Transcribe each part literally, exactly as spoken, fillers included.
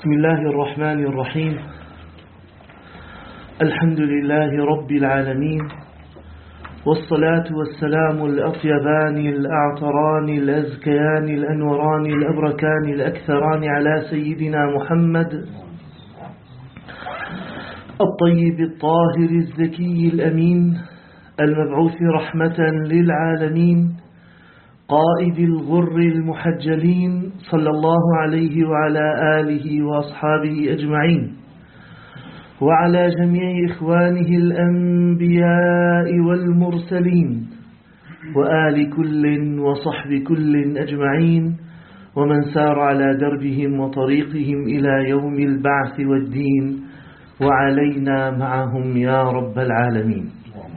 بسم الله الرحمن الرحيم. الحمد لله رب العالمين، والصلاة والسلام الأطيبان الأعطران الأزكيان الأنوران الأبركان الأكثران على سيدنا محمد الطيب الطاهر الزكي الأمين المبعوث رحمة للعالمين قائد الغر المحجلين صلى الله عليه وعلى آله وأصحابه أجمعين، وعلى جميع إخوانه الأنبياء والمرسلين، وآل كل وصحب كل أجمعين، ومن سار على دربهم وطريقهم إلى يوم البعث والدين، وعلينا معهم يا رب العالمين.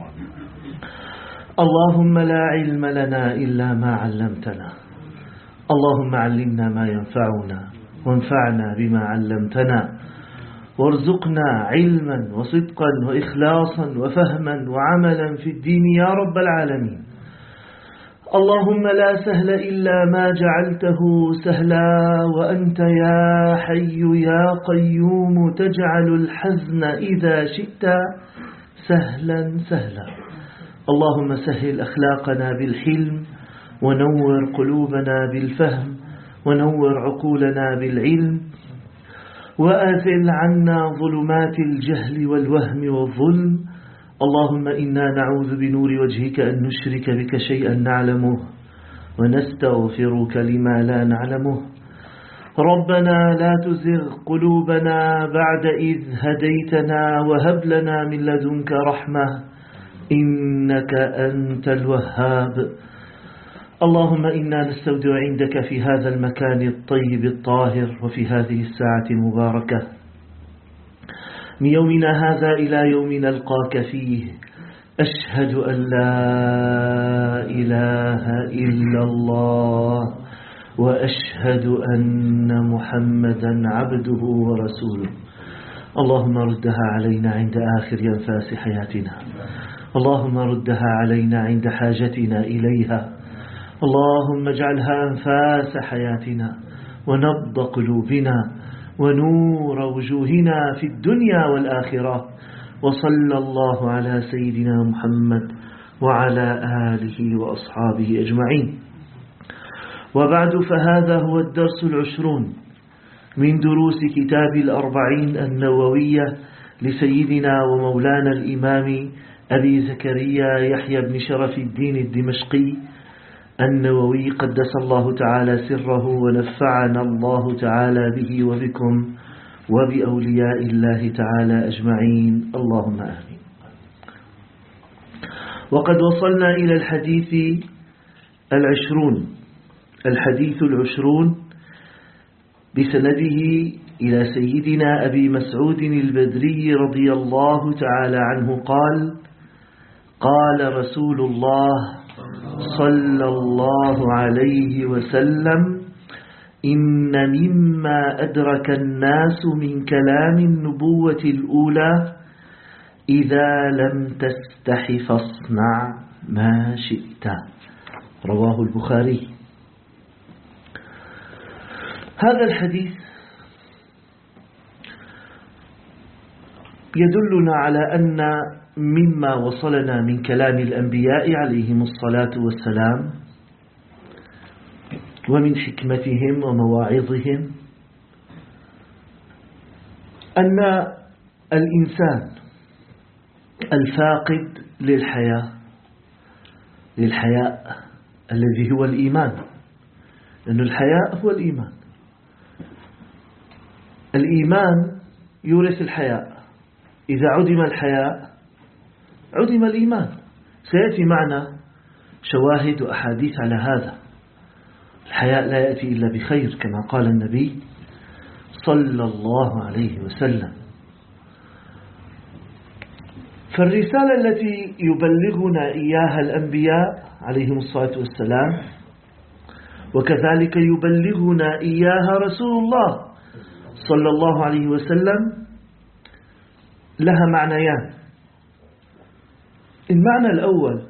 اللهم لا علم لنا إلا ما علمتنا، اللهم علمنا ما ينفعنا وانفعنا بما علمتنا، وارزقنا علما وصدقا وإخلاصا وفهما وعملا في الدين يا رب العالمين. اللهم لا سهل إلا ما جعلته سهلا، وأنت يا حي يا قيوم تجعل الحزن إذا شئت سهلا سهلا. اللهم سهل أخلاقنا بالحلم، ونور قلوبنا بالفهم، ونور عقولنا بالعلم، وأزل عنا ظلمات الجهل والوهم والظلم. اللهم إنا نعوذ بنور وجهك أن نشرك بك شيئا نعلمه، ونستغفرك لما لا نعلمه. ربنا لا تزغ قلوبنا بعد إذ هديتنا، وهب لنا من لدنك رحمة إنك أنت الوهاب. اللهم إنا نستودع عندك في هذا المكان الطيب الطاهر، وفي هذه الساعة المباركة، من يومنا هذا إلى يوم نلقاك فيه، أشهد أن لا إله إلا الله، وأشهد أن محمدا عبده ورسوله. اللهم ردها علينا عند آخر أنفاس حياتنا، اللهم ردها علينا عند حاجتنا إليها، اللهم اجعلها أنفاس حياتنا ونبض قلوبنا ونور وجوهنا في الدنيا والآخرة. وصلى الله على سيدنا محمد وعلى آله وأصحابه أجمعين. وبعد، فهذا هو الدرس العشرون من دروس كتاب الأربعين النووية لسيدنا ومولانا الإمام أبي زكريا يحيى بن شرف الدين الدمشقي النووي قدس الله تعالى سره، ونفعنا الله تعالى به وبكم وبأولياء الله تعالى أجمعين، اللهم آمين. وقد وصلنا إلى الحديث العشرون الحديث العشرون بسنده إلى سيدنا أبي مسعود البدري رضي الله تعالى عنه قال: قال رسول الله صلى الله عليه وسلم: إن مما أدرك الناس من كلام النبوة الأولى: إذا لم تستح فاصنع ما شئت. رواه البخاري. هذا الحديث يدلنا على أن مما وصلنا من كلام الأنبياء عليهم الصلاة والسلام، ومن حكمتهم ومواعظهم، أن الإنسان الفاقد للحياة للحياء الذي هو الإيمان، لأن الحياء هو الإيمان. الإيمان يورث الحياء، إذا عدم الحياء عدم الإيمان. سيأتي معنا شواهد وأحاديث على هذا. الحياء لا يأتي إلا بخير كما قال النبي صلى الله عليه وسلم. فالرسالة التي يبلغنا إياها الأنبياء عليهم الصلاة والسلام، وكذلك يبلغنا إياها رسول الله صلى الله عليه وسلم، لها معنيان. المعنى الأول: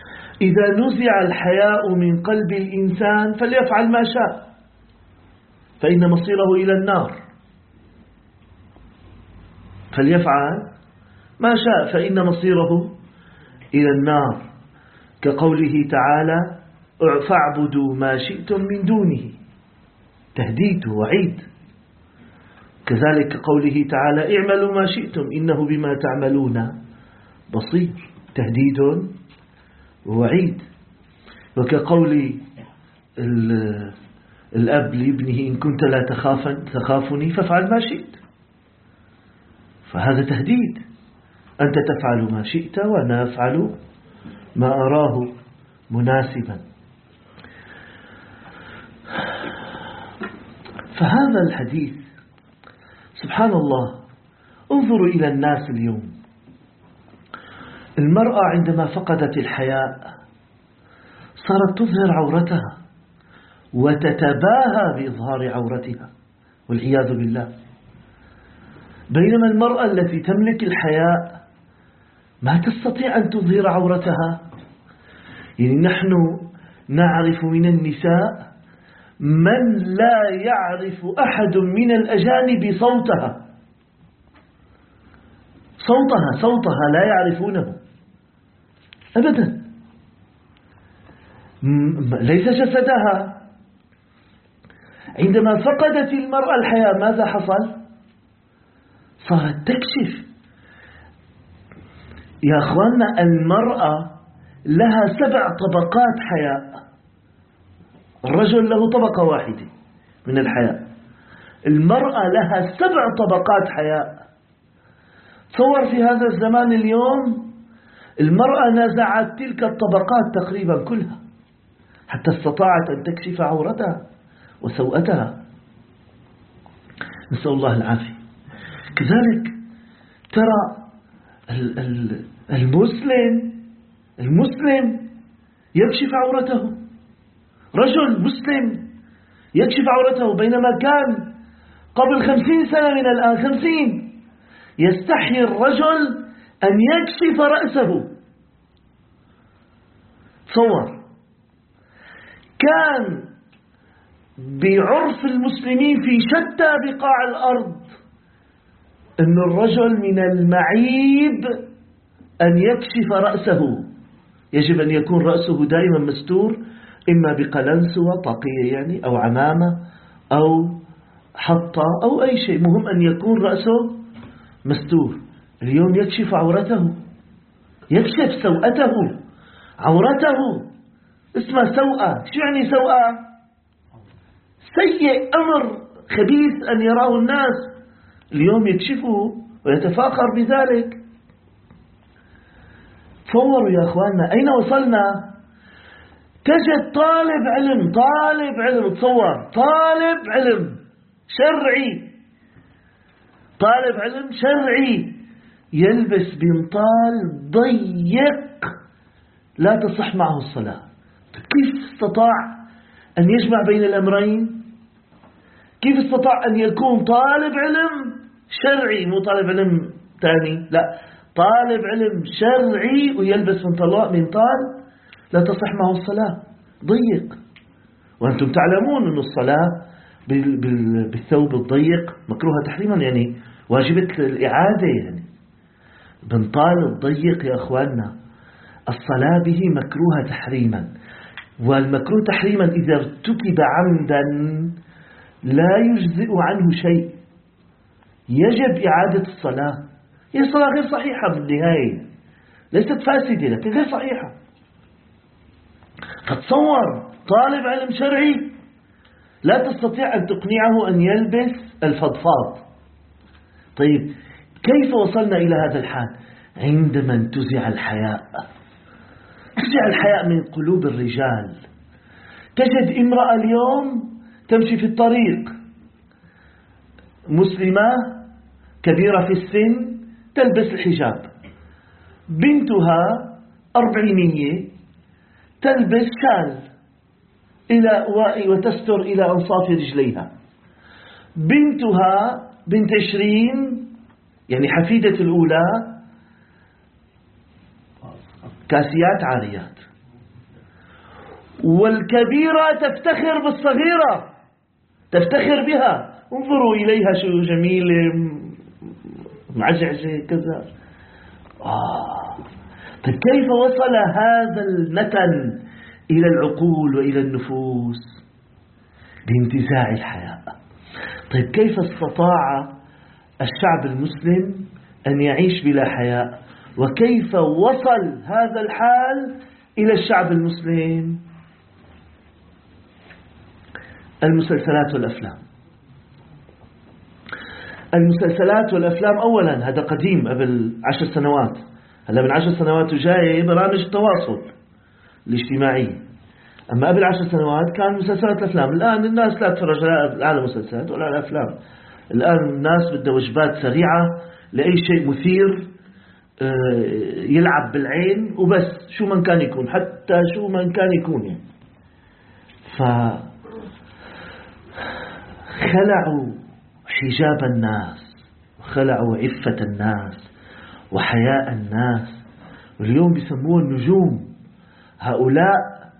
إذا نزع الحياء من قلب الإنسان فليفعل ما شاء، فإن مصيره إلى النار، فليفعل ما شاء فإن مصيره إلى النار، كقوله تعالى فاعبدوا ما شئتم من دونه، تهديد ووعيد. كذلك قوله تعالى اعملوا ما شئتم إنه بما تعملون بصير، تهديد ووعيد. وكقول الأب لابنه إن كنت لا تخافني فافعل ما شئت، فهذا تهديد، أنت تفعل ما شئت وأنا أفعل ما أراه مناسبا. فهذا الحديث سبحان الله، انظروا إلى الناس اليوم، المرأة عندما فقدت الحياء صارت تظهر عورتها وتتباهى بإظهار عورتها والعياذ بالله، بينما المرأة التي تملك الحياء ما تستطيع أن تظهر عورتها. يعني نحن نعرف من النساء من لا يعرف أحد من الأجانب صوتها، صوتها صوتها لا يعرفونه أبدا، ليس جسدها. عندما فقدت المرأة الحياء ماذا حصل؟ صارت تكشف. يا أخواننا المرأة لها سبع طبقات حياء، الرجل له طبقة واحدة من الحياء، المرأة لها سبع طبقات حياء. تصور في هذا الزمان اليوم المرأة نزعت تلك الطبقات تقريبا كلها حتى استطاعت أن تكشف عورتها وسوءتها، نسأل الله العافية. كذلك ترى المسلم المسلم يكشف عورته، رجل مسلم يكشف عورته، بينما كان قبل خمسين سنة من الآن خمسين يستحي الرجل أن يكشف رأسه. تصور كان بعرف المسلمين في شتى بقاع الأرض أن الرجل من المعيب أن يكشف رأسه، يجب أن يكون رأسه دائما مستور، إما بقلنسوة طاقية يعني أو عمامة أو حطة أو أي شيء، مهم أن يكون رأسه مستور. اليوم يكشف عورته، يكشف سوءته، عورته اسمها سوءة. شو يعني سوءة؟ سيء، أمر خبيث أن يراه الناس، اليوم يكشفه ويتفاخر بذلك. تصوروا يا أخواننا أين وصلنا. تجد طالب علم طالب علم تصور طالب علم شرعي طالب علم شرعي يلبس بنطال ضيق لا تصح معه الصلاة. كيف استطاع أن يجمع بين الأمرين؟ كيف استطاع أن يكون طالب علم شرعي، مو طالب علم ثاني، لا طالب علم شرعي ويلبس منطال لا تصح معه الصلاة ضيق؟ وأنتم تعلمون أن الصلاة بالثوب الضيق مكروهة تحريما، يعني واجبة الإعادة. يعني بنطال الضيق يا أخواننا الصلاة به مكروهة تحريما، والمكروه تحريما إذا ارتكب عمدا لا يجزئ عنه شيء، يجب إعادة الصلاة. هي الصلاة غير صحيحة بالنهاية، ليست فاسدة لكن غير صحيحة. فتصور طالب علم شرعي لا تستطيع أن تقنعه أن يلبس الفضفاض. طيب كيف وصلنا إلى هذا الحال؟ عندما انتزع الحياء، انتزع الحياء من قلوب الرجال. تجد امرأة اليوم تمشي في الطريق مسلمة كبيرة في السن تلبس الحجاب، بنتها أربعينية تلبس شال إلى وتستر إلى أنصاف رجليها، بنتها بنت عشرين يعني حفيدة الأولى كاسيات عاريات، والكبيرة تفتخر بالصغيرة تفتخر بها. انظروا إليها شو جميلة معجعجة كذا. آه. طيب كيف وصل هذا المتن إلى العقول وإلى النفوس؟ بانتزاع الحياء. طيب كيف استطاع الشعب المسلم أن يعيش بلا حياء؟ وكيف وصل هذا الحال إلى الشعب المسلم؟ المسلسلات والأفلام. المسلسلات والأفلام أولا هذا قديم قبل عشر سنوات. هلا من عشر سنوات وجاي برامج التواصل الاجتماعي. أما قبل عشر سنوات كان مسلسلات الأفلام. الآن الناس لا تتفرج لا على مسلسلات ولا على أفلام. الآن الناس بدها وجبات سريعة لأي شيء مثير يلعب بالعين وبس، شو من كان يكون، حتى شو من كان يكون يعني. فخلعوا حجاب الناس وخلعوا عفة الناس وحياء الناس، واليوم بيسموه النجوم. هؤلاء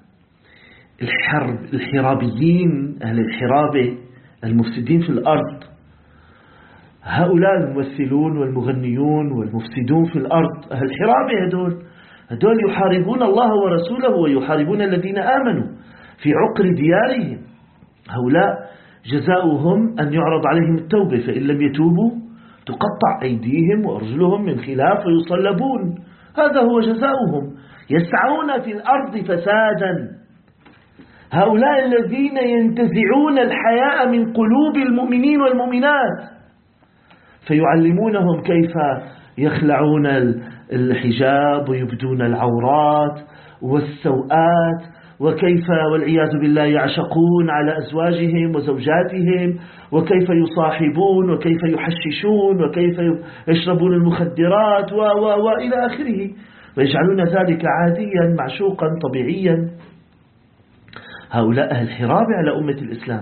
الحرب الحرابيين، أهل الحرابة المفسدين في الأرض، هؤلاء الممثلون والمغنيون والمفسدون في الأرض، أهل الحرابة هدول هدول يحاربون الله ورسوله ويحاربون الذين آمنوا في عقر ديارهم. هؤلاء جزاؤهم أن يعرض عليهم التوبة، فإن لم يتوبوا تقطع أيديهم وأرجلهم من خلاف ويصلبون. هذا هو جزاؤهم. يسعون في الأرض فسادا. هؤلاء الذين ينتزعون الحياء من قلوب المؤمنين والمؤمنات، فيعلمونهم كيف يخلعون الحجاب ويبدون العورات والسوءات، وكيف والعياذ بالله يعشقون على أزواجهم وزوجاتهم، وكيف يصاحبون وكيف يحششون وكيف يشربون المخدرات و و وإلى آخره، ويجعلون ذلك عاديا معشوقا طبيعيا. هؤلاء أهل الحرابة على أمة الإسلام.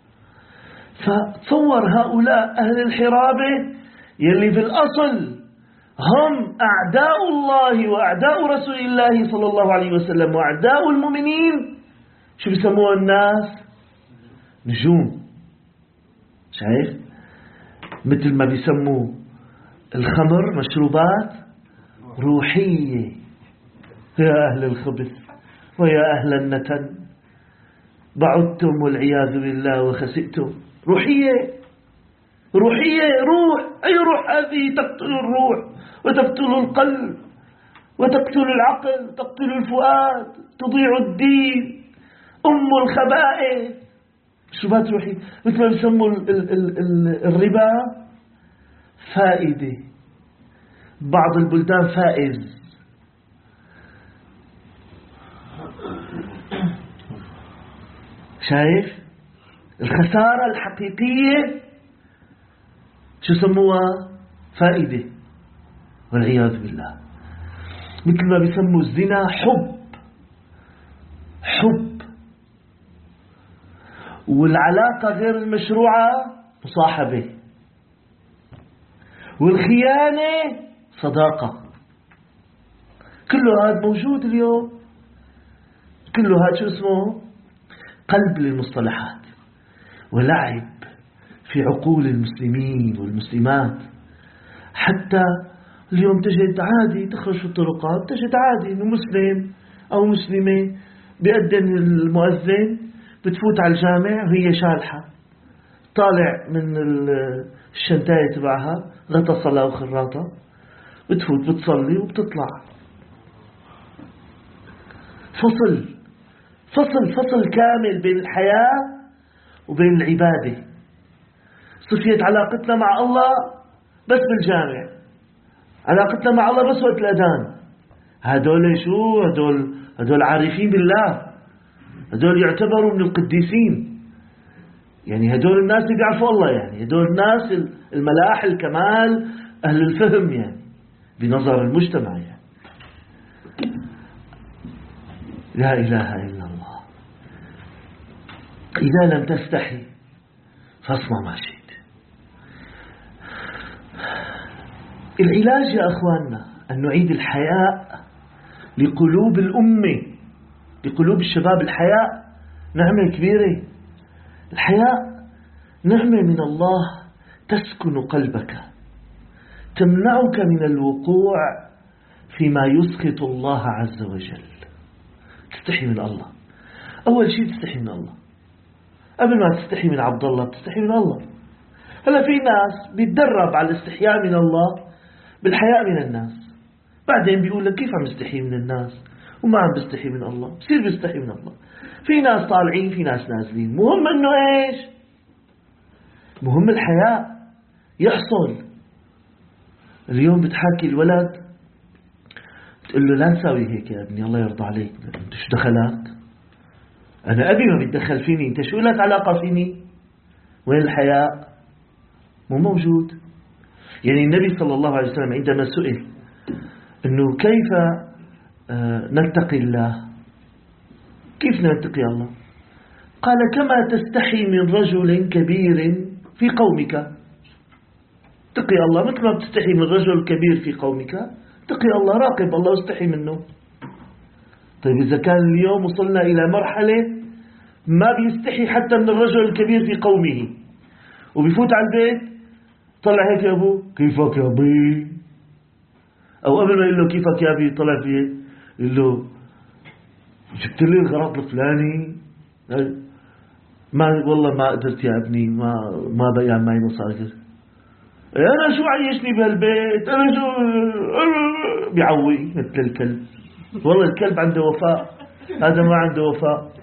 فتصور هؤلاء أهل الحرابة يلي في الأصل هم أعداء الله وأعداء رسول الله صلى الله عليه وسلم وأعداء المؤمنين، شو بيسموه الناس؟ نجوم. شايف؟ مثل ما بيسموا الخمر مشروبات روحية. يا أهل الخبث ويا أهل النتن، بعدتم والعياذ بالله وخسئتم. روحية روحية روح. أي روح هذه؟ تقتل الروح وتقتل القلب وتقتل العقل، تقتل الفؤاد، تضيع الدين، أم الخبائث. مشروبات روحية. مثل ما بيسموا الربا فائدة، بعض البلدان فائز. شايف الخسارة الحقيقية شو سموها؟ فائدة، والعياذ بالله. مثل ما بيسموا الزنا حب حب والعلاقة غير المشروعة مصاحبة، والخيانة صداقة. كله هذا موجود اليوم. كله هذا شو اسمه؟ قلب للمصطلحات ولعب في عقول المسلمين والمسلمات. حتى اليوم تجد عادي تخرج في الطرقات، تجد عادي إنه مسلم أو مسلمة بيأذن المؤذن، بتفوت على الجامع وهي شالحة، طالع من الشنتاية تبعها غطى صلاة وخراطة، بتفوت بتصلي وبتطلع. فصل فصل فصل كامل بين الحياة وبين العبادة. صفيت علاقتنا مع الله بس بالجامع، علاقتنا مع الله بس وقت الأذان. هدول شو؟ هدول هدول عارفين بالله، هدول يعتبروا من القديسين. يعني هدول الناس اللي بيعرفوا الله، يعني هدول الناس الملاح الكمال أهل الفهم يعني بنظر المجتمع يعني. لا إله إلا الله. إذا لم تستحي فاصنع ما شئت. العلاج يا أخواننا أن نعيد الحياء لقلوب الأمة، لقلوب الشباب. الحياء نعمة كبيرة. الحياء نعمة من الله تسكن قلبك، تمنعك من الوقوع فيما يسخط الله عز وجل. تستحي من الله. أول شيء تستحي من الله، قبل ما تستحي من عبد الله تستحي من الله. هلا في ناس بيتدرب على الاستحياء من الله بالحياء من الناس، بعدين بيقول لك كيف عم استحي من الناس وما عم بستحي من الله، بصير بيستحي من الله. في ناس طالعين في ناس نازلين، مهم انه ايش؟ مهم الحياء يحصل. اليوم بتحاكي الولد تقول له لا تساوي هيك يا ابني الله يرضى عليك، انت شو دخلك؟ انا ابي ما بيتدخل فيني، انت شو لك علاقة فيني؟ وين الحياء؟ مو موجود. يعني النبي صلى الله عليه وسلم عندما سئل انه كيف نتقي الله، كيف نتقي الله؟ قال كما تستحي من رجل كبير في قومك. تقي الله مثل ما بتستحي من رجل كبير في قومك، تقي الله، راقب الله واستحي منه. طيب إذا كان اليوم وصلنا إلى مرحلة ما بيستحي حتى من الرجل الكبير في قومه، وبيفوت على البيت طلع هيك يا أبو كيفك يا أبي، أو قبل ما يقول له كيفك يا أبي طلع فيه يقول له جبت لي الغراض الفلاني، ما والله ما قدرت يا ابني، ما ما بيع معي مصاري، أنا شو عيشني بهالبيت، أنا شو بيعوي مثل الكلب. والله الكلب عنده وفاء، هذا ما عنده وفاء.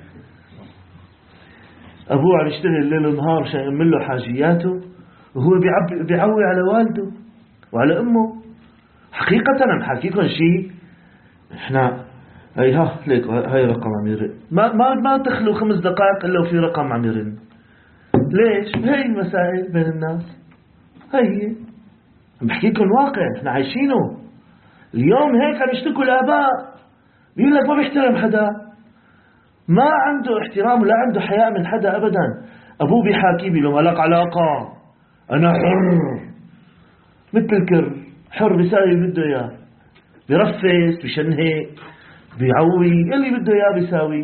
أبوه عم يشتغل ليل ونهار عشان يعمل له حاجياته، وهو بيعوي على والده وعلى أمه. حقيقة أنا بحكيكم شيء، إحنا هي ها ليك هاي رقم عم يرن، ما ما ما تخلو خمس دقائق إلا وفي رقم عم يرن. ليش؟ هي المسائل بين الناس، هي بحكيكم واقع إحنا عايشينه. اليوم هيك عم يشتكوا الآباء، بيقول لك ما بيحترم حدا، ما عنده احترام ولا عنده حياء من حدا أبدا. أبوه بيحاكي بيقول له ما لك علاقة، أنا حر مثل الكر، حر بيساوي بده إياه، بيرفس بيشنهق بيعوي اللي بده إياه بيساوي.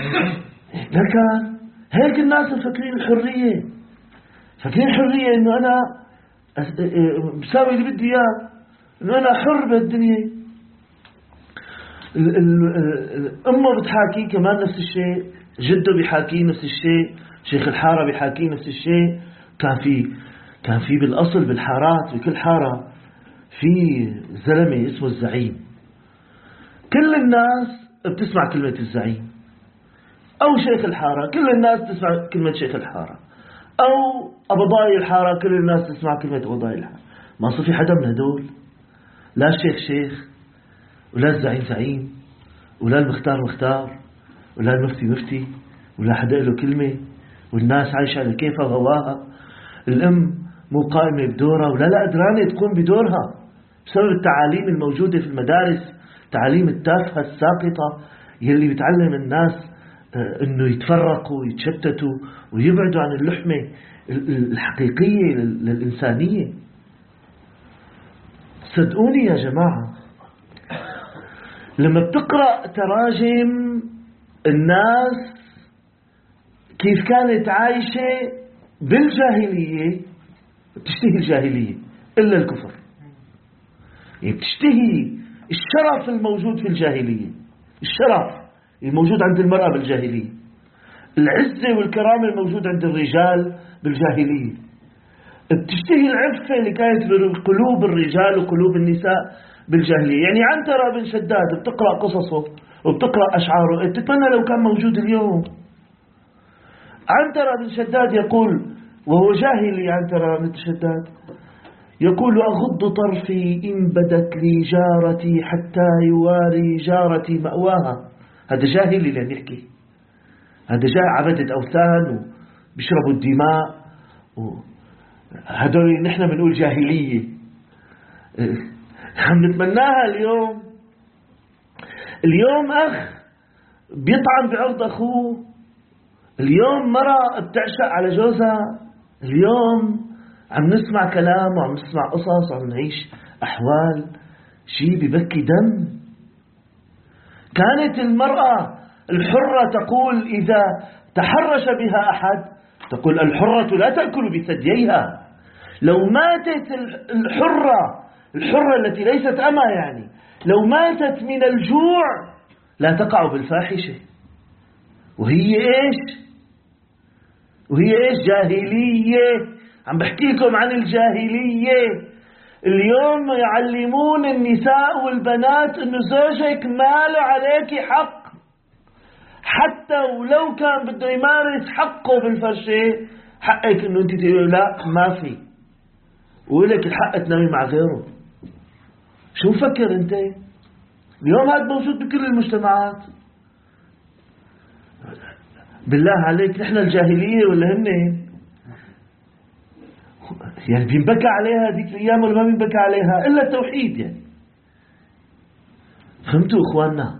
لكن هيك الناس مفكرين الحرية، فاكرين الحرية إنه أنا بساوي اللي بدي إياه، إنه أنا حر بالدنيا. أمه بتحاكي كمان نفس الشيء، جده بيحاكي نفس الشيء، شيخ الحارة بيحاكي نفس الشيء. كان في كان في بالأصل بالحارات بكل حارة في زلمة اسمه الزعيم، كل الناس بتسمع كلمة الزعيم، أو شيخ الحارة كل الناس تسمع كلمة شيخ الحارة، أو أبضاي الحارة كل الناس تسمع كلمة أبضاي الحارة. ما صار في حدا من هدول، لا الشيخ شيخ ولا الزعيم زعيم ولا المختار مختار ولا المفتي مفتي ولا حدا له كلمة، والناس عايشة على كيفها غواها. الأم مو قائمة بدورها ولا لا قدرانة تقوم بدورها بسبب التعاليم الموجودة في المدارس، تعاليم التافهة الساقطة يلي بتعلم الناس انه يتفرقوا ويتشتتوا ويبعدوا عن اللحمة الحقيقية للإنسانية. صدقوني يا جماعة، لما بتقرأ تراجم الناس كيف كانت عايشة بالجاهلية بتشتهي الجاهلية إلا الكفر. يعني بتشتهي الشرف الموجود في الجاهلية، الشرف الموجود عند المرأة بالجاهلية، العزة والكرامة الموجود عند الرجال بالجاهلية، بتشتهي العفة اللي كانت بقلوب الرجال وقلوب النساء بالجاهلية. يعني عنترة بن شداد بتقرأ قصصه وبتقرأ أشعاره، تتمنى لو كان موجود اليوم. عنترة بن شداد يقول، وهو جاهلي عنترة بن شداد، يقول أغض طرفي إن بدت لي جارتي حتى يواري جارتي مأواها. هذا جاهلي لن يحكي، هذا جاء عبدة أوثان وبيشربوا الدماء، هذول نحن بنقول جاهلية عم نتمناها اليوم. اليوم أخ بيطعن بعرض أخوه، اليوم مرأة بتعشق على جوزها، اليوم عم نسمع كلام وعم نسمع قصص وعم نعيش أحوال شيء ببكي دم. كانت المرأة الحرة تقول إذا تحرش بها أحد تقول الحرة لا تأكل بثدييها. لو ماتت الحرة الحرة التي ليست أما يعني لو ماتت من الجوع لا تقع بالفاحشة. وهي إيش وهي إيش جاهلية. عم بحكي لكم عن الجاهلية. اليوم يعلمون النساء والبنات إنه زوجك ما له عليك حق، حتى ولو كان بده يمارس حقه بالفرشة حقك إنه أنت تقول لا ما في، ولك الحق تنامي مع غيره. شو مفكر أنت؟ اليوم هذا موجود بكل المجتمعات. بالله عليك نحن الجاهلية ولا هن؟ يعني بينبكى عليها ذيك الأيام ولا ما بينبكى عليها؟ إلا التوحيد. يعني فهمتوا إخواننا؟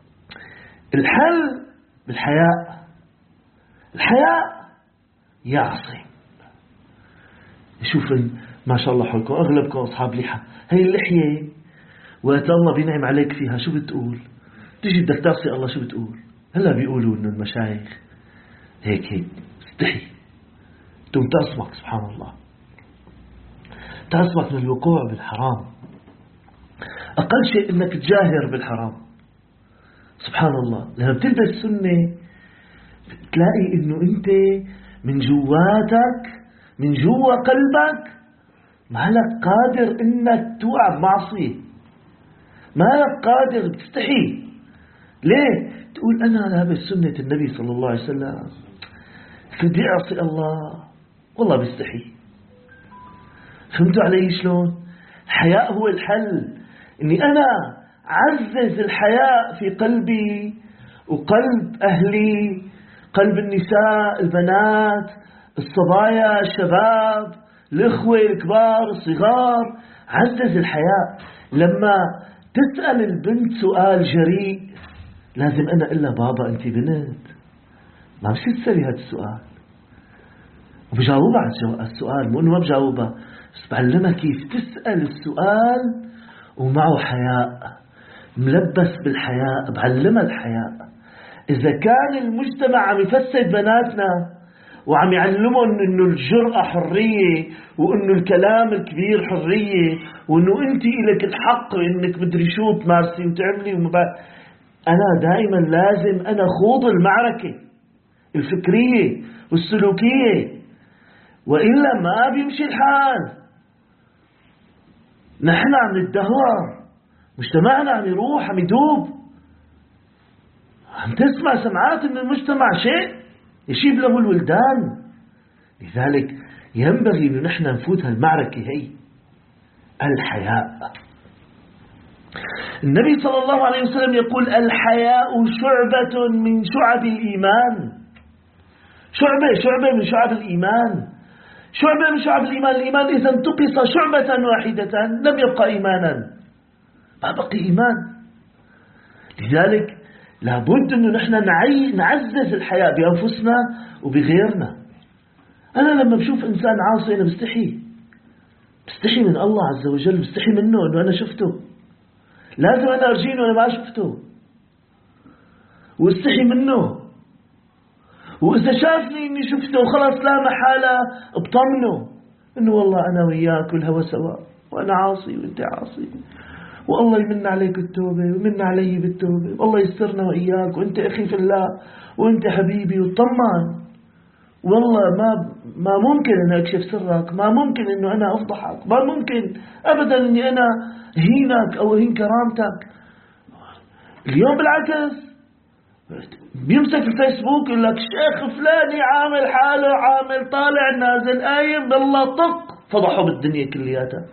الحل بالحياء. الحياء يعصي. شوف ما شاء الله حولكم أغلبكم أصحاب لحى. هي اللحية وقت الله بينعم عليك فيها شو بتقول؟ تيجي بدك تعصي الله شو بتقول؟ هلا بيقولوا إنه المشايخ هيك هيك استحي تقوم تعصمك. سبحان الله، تعصمك من الوقوع بالحرام. أقل شيء إنك تجاهر بالحرام. سبحان الله، لما بتلبس سنة تلاقي إنه أنت من جواتك من جوا قلبك ما لك قادر إنك توقع بمعصية، ما لك قادر، بتستحي. ليه؟ تقول أنا لابس سنة النبي صلى الله عليه وسلم بدي أعصي الله والله بستحي. فهمتوا علي شلون؟ الحياء هو الحل. إني أنا عزز الحياء في قلبي وقلب أهلي، قلب النساء البنات الصبايا الشباب الإخوة الكبار الصغار. عزز الحياء. لما تسأل البنت سؤال جريء لازم أنا إلا بابا أنت بنت، ما مش تسألي هذا السؤال وبجاوبها على السؤال، مو إنه ما بجاوبها، بس بعلمها كيف تسأل السؤال ومعه حياء، ملبس بالحياء، بعلمها الحياء. إذا كان المجتمع عم يفسد بناتنا وعم يعلمهم إنه الجرأة حرية وإنه الكلام الكبير حرية وإنه أنت إلك الحق إنك مدري شو تمارسي وتعملي ومبا... أنا دائما لازم أنا خوض المعركة الفكرية والسلوكية، وإلا ما بيمشي الحال. نحن عم نتدهور، مجتمعنا عم يروح عم يدوب. عم تسمع سمعات من المجتمع شيء يشيب له الولدان. لذلك ينبغي أن نحن نفوت هالمعركة هي الحياء. النبي صلى الله عليه وسلم يقول الحياء شعبة من شعب الإيمان. شعبة شعبة من شعب الإيمان. شعبة من شعب الإيمان. الإيمان إذا انتقص شعبة واحدة لم يبقى إيمانا، ما بقي إيمان. لذلك لابد أنه نحن نعزز الحياء بأنفسنا وبغيرنا. أنا لما بشوف إنسان عاصي أنا بستحي بستحي من الله عز وجل، بستحي منه أنه أنا شفته، لازم أنا أرجينه وأنا ما شفته واستحي منه. وإذا شافني إني شفته خلاص لا محالة بطمنه إنه والله أنا وياك والهوى سوا، وأنا عاصي وأنت عاصي، والله يمن عليك التوبة ويمن علي بالتوبة، والله يسترنا وإياك، وأنت أخي في الله وأنت حبيبي، وطمن. والله ما ما ممكن أن أكشف سرك، ما ممكن أنه أنا أفضحك، ما ممكن أبدا أني أنا هينك أو هين كرامتك. اليوم بالعكس بيمسك الفيسبوك يقول لك شيخ فلاني عامل حاله عامل طالع نازل قايم بالله طق فضحوا بالدنيا كلياتها.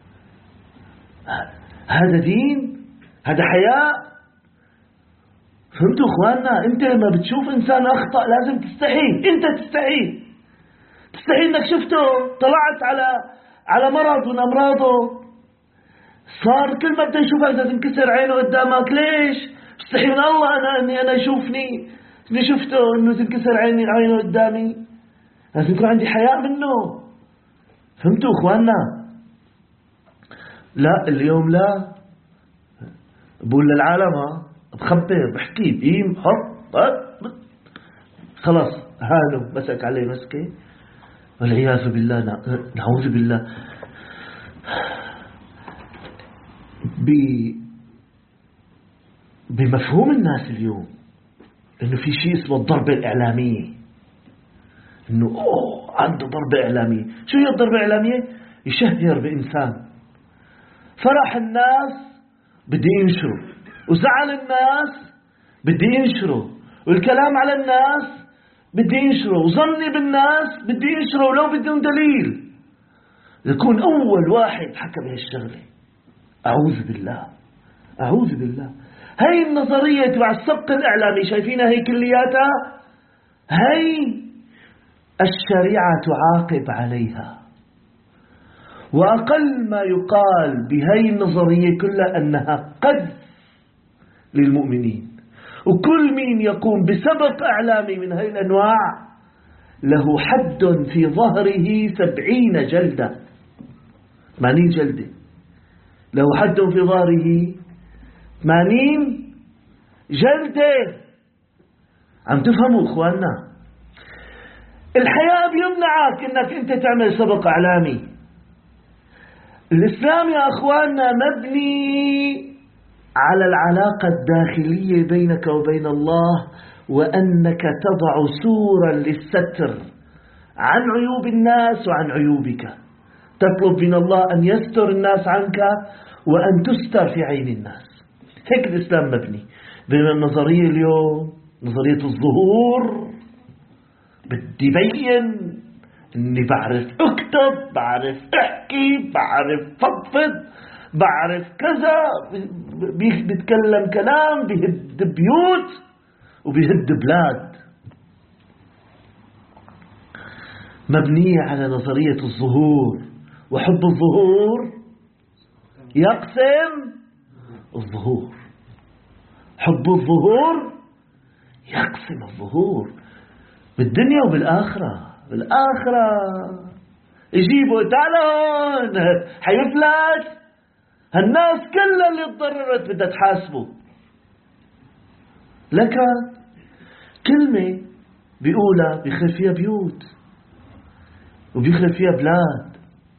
هذا دين؟ هذا حياء؟ فهمتوا اخواننا؟ انت لما بتشوف انسان اخطأ لازم تستحي، انت تستحي تستحي انك شفته طلعت على على مرض من امراضه، صار كل ما بده يشوفك اذا تنكسر عينه قدامك. ليش؟ استحي من الله انا اني انا يشوفني اني شفته انه تنكسر عيني عينه قدامي، لازم يكون عندي حياء منه. فهمتوا اخواننا؟ لا اليوم لا، بقول للعالم ها بخبر بحكي بقيم حط خلاص هانوا مسك عليه مسكة والعياذ بالله، نعوذ بالله. بمفهوم الناس اليوم انه في شيء اسمه الضربة الإعلامية، انه اوه عنده ضربة إعلامية. شو هي الضربة الإعلامية؟ يشهر بإنسان، فرح الناس بدي ينشره، وزعل الناس بدي ينشره، والكلام على الناس بدي ينشره، وظني بالناس بدي ينشره ولو بدون دليل. يكون أول واحد حكى بهالشغلة. أعوذ بالله أعوذ بالله. هاي النظرية تبع السبق الإعلامي شايفينها هي كلياتها، هاي الشريعة تعاقب عليها. وأقل ما يقال بهاي النظرية كلها أنها قذف للمؤمنين. وكل مين يقوم بسبق إعلامي من هاي الأنواع له حد في ظهره سبعين جلدة، ثمانين جلدة، له حد في ظهره ثمانين جلدة. عم تفهموا إخواننا؟ الحياء بيمنعك إنك أنت تعمل سبق إعلامي. الإسلام يا أخواننا مبني على العلاقة الداخلية بينك وبين الله، وأنك تضع سورا للستر عن عيوب الناس وعن عيوبك. تطلب من الله أن يستر الناس عنك وأن تستر في عين الناس. هيك الإسلام مبني. بينما النظرية اليوم نظرية الظهور، بدي بين اني بعرف اكتب، بعرف احكي، بعرف فضفض، بعرف كذا، بيتكلم كلام بيهد بيوت وبيهد بلاد. مبنية على نظرية الظهور، وحب الظهور يقسم الظهور. حب الظهور يقسم الظهور بالدنيا وبالآخرة. بالآخرة يجيبوا تعالوا حيفلت هالناس كلها اللي تضررت بدها تحاسبه. لك كلمة بيقولها بيخرب فيها بيوت وبيخرب فيها بلاد.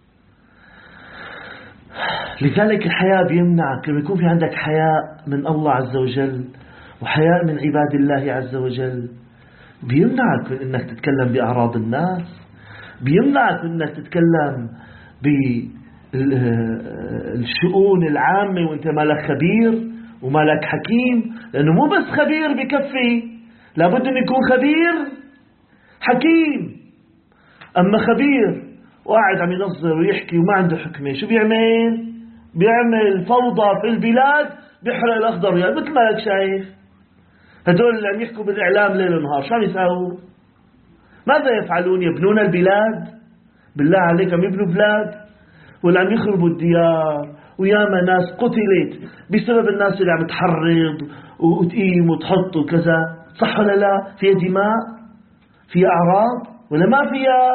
لذلك الحياء بيمنعك. لما يكون في عندك حياء من الله عز وجل وحياء من عباد الله عز وجل، بيمنعك من انك تتكلم بأعراض الناس، بيمنعك من انك تتكلم بالشؤون العامة وانت مالك خبير ومالك حكيم. لانه مو بس خبير بكفي، لابد ان يكون خبير حكيم. اما خبير وقاعد عم ينظر ويحكي وما عنده حكمة، شو بيعمل؟ بيعمل فوضى في البلاد، بيحرق الاخضر واليابس. مثل ما لك شايف هدول اللي عم يحكوا بالإعلام ليل ونهار شو عم يساووا؟ ماذا يفعلون؟ يبنون البلاد؟ بالله عليك عم يبنوا بلاد ولا عم يخربوا الديار؟ وياما ناس قتلت بسبب الناس اللي عم تحرض وتقيم وتحط وكذا. صح ولا لا؟ فيها دماء، فيها أعراض ولا ما فيها؟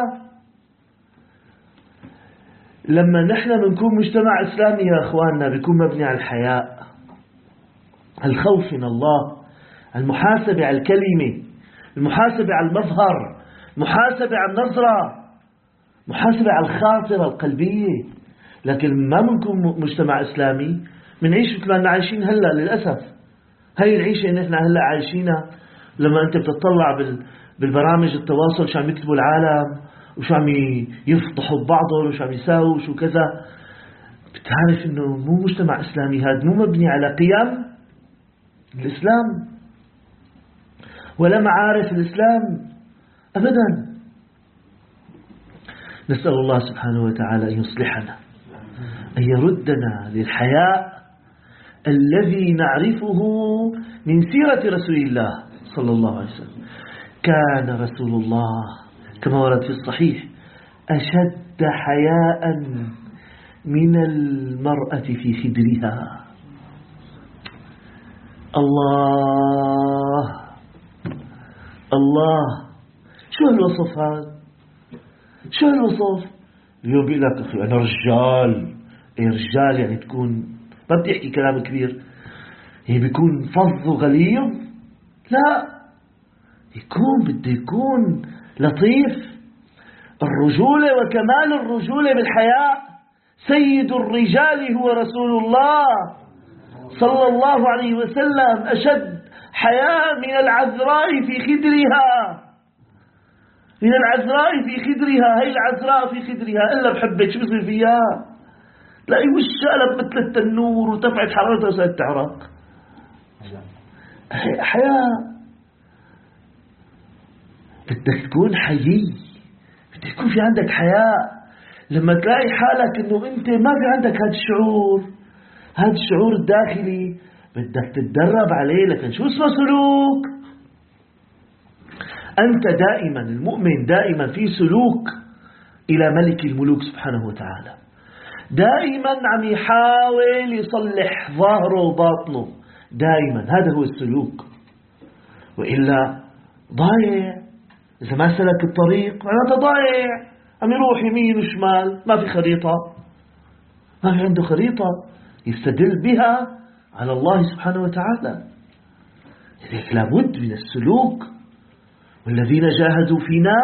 لما نحن بنكون مجتمع إسلامي يا أخواننا بيكون مبني على الحياء، الخوف من الله، المحاسبة على الكلمة، المحاسبة على المظهر، المحاسبة على النظرة، محاسبة على الخاطرة القلبية. لكن ما بنكون مجتمع إسلامي بنعيش مثل ما عايشين هلا. للأسف هاي العيشة اللي نحن هلا عايشينها، لما أنت بتطلع بالبرامج التواصل شو عم يكتبوا العالم وشو عم يفضحوا ببعضهم وشو عم يساووا وشو كذا، بتعرف إنه مو مجتمع إسلامي. هذا مو مبني على قيم الإسلام ولا معارف الإسلام أبدا. نسأل الله سبحانه وتعالى أن يصلحنا، أن يردنا للحياء الذي نعرفه من سيرة رسول الله صلى الله عليه وسلم. كان رسول الله كما ورد في الصحيح أشد حياء من المرأة في خدرها. الله الله، شو هالوصف هذا؟ شو هالوصف؟ اليوم بيقول لك أخي أنا رجال. إيه رجال يعني تكون ما بدي أحكي كلام كبير، هي بيكون فظ وغليظ؟ لا، يكون بده يكون لطيف. الرجولة وكمال الرجولة بالحياء. سيد الرجال هو رسول الله صلى الله عليه وسلم، أشد حياء من العذراء في خدرها، من العذراء في خدرها. هي العذراء في خدرها إلا بحبك شو بصير فيها؟ تلاقي وشها قلب مثل التنور وتفعت حرارتها وصارت تعرق. حياء. بدك تكون حيي، بدك يكون في عندك حياء. لما تلاقي حالك انه انت ما في عندك هذا الشعور، هذا الشعور الداخلي، بدك تتدرب عليه. لكن شو اسمه سلوك؟ أنت دائما المؤمن دائما في سلوك إلى ملك الملوك سبحانه وتعالى، دائما عم يحاول يصلح ظاهره وباطنه، دائما هذا هو السلوك. وإلا ضايع. إذا ما سلك الطريق معناته ضايع، عم يروح يمين وشمال، ما في خريطة، ما في عنده خريطة يستدل بها على الله سبحانه وتعالى. لذلك لابد من السلوك. والذين جاهدوا فينا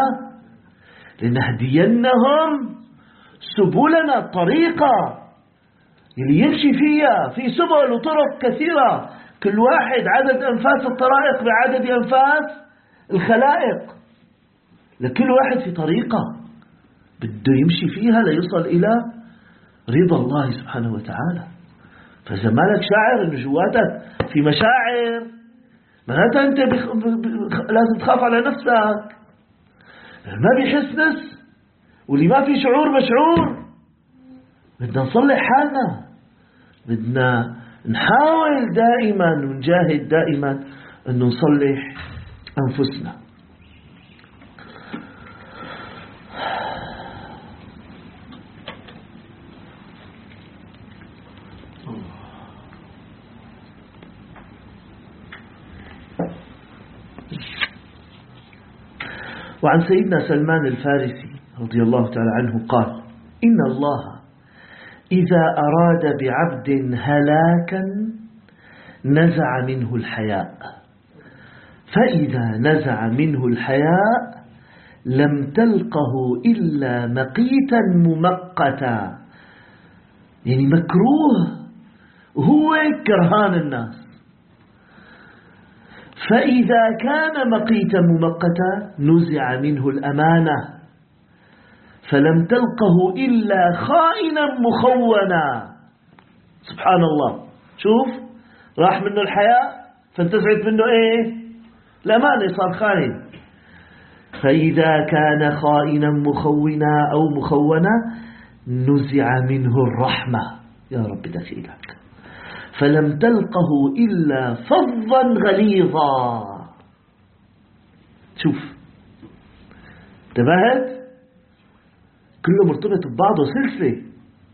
لنهدينهم سبلنا، الطريقة اللي يمشي فيها. في سبل وطرق كثيرة، كل واحد عدد أنفاس الطرائق بعدد أنفاس الخلائق، لكل واحد في طريقة بده يمشي فيها ليصل إلى رضا الله سبحانه وتعالى. فإذا مالك شاعر إنه جواتك في مشاعر، معناتها أنت بخ... بخ... لازم تخاف على نفسك. ما بيحس نفس، واللي ما في شعور مشعور. بدنا نصلح حالنا، بدنا نحاول دائما ونجاهد دائما أنه نصلح أنفسنا. وعن سيدنا سلمان الفارسي رضي الله تعالى عنه قال: إن الله إذا أراد بعبد هلاكا نزع منه الحياء، فإذا نزع منه الحياء لم تلقه إلا مقيتا ممقتا، يعني مكروه وهو كرهان الناس. فإذا كان مقيتا ممقتا نزع منه الأمانة، فلم تلقه إلا خائنا مخونا. سبحان الله. شوف، راح منه الحياء فانتزعت منه ايه؟ الأمانة، صار خائن. فإذا كان خائنا مخونا أو مخونا نزع منه الرحمة، يا رب دخيلك، فلم تلقه إلا فظا غليظا. شوف، انتبهت؟ كله مرتبط ببعضه، سلسلة.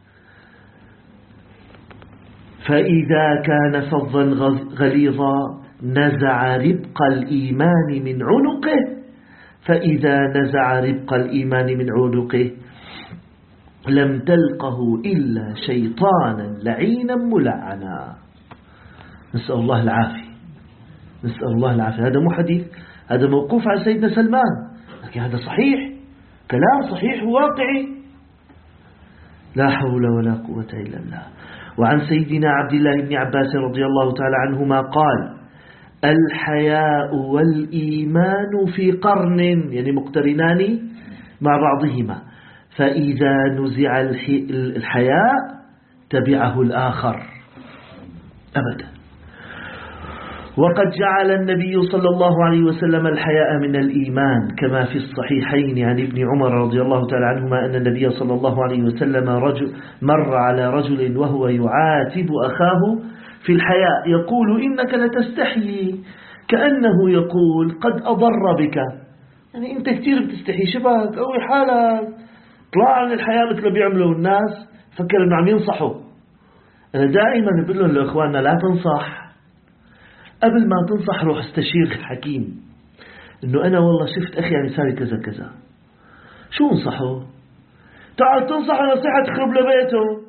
فإذا كان فظا غليظا نزع ربق الإيمان من عنقه، فإذا نزع ربق الإيمان من عنقه لم تلقه إلا شيطانا لعينا ملعنا. نسأل الله العافية، نسأل الله العافية. هذا مو حديث، هذا موقوف على سيدنا سلمان، لكن هذا صحيح، كلام صحيح وواقعي. لا حول ولا قوة إلا بالله. وعن سيدنا عبد الله بن عباس رضي الله تعالى عنهما قال: الحياء والإيمان في قرن، يعني مقترنان مع بعضهما، فإذا نزع الحياء تبعه الآخر أبدا. وقد جعل النبي صلى الله عليه وسلم الحياء من الإيمان، كما في الصحيحين عن ابن عمر رضي الله تعالى عنهما أن النبي صلى الله عليه وسلم رجل مر على رجل وهو يعاتب أخاه في الحياء يقول: إنك لتستحيي، كأنه يقول: قد أضر بك، يعني أنت كثير بتستحي، شبهك قوي حالك، طلع عن الحياء مثل بيعملوا الناس، فكر إنه عم ينصحوا. أنا دائما بقول لهم لإخواننا: لا تنصح، قبل ما تنصح روح استشير حكيم، إنه أنا والله شفت أخي عم يساوي كذا كذا، شو انصحه؟ تعال تنصح نصيحة تخرب لبيته.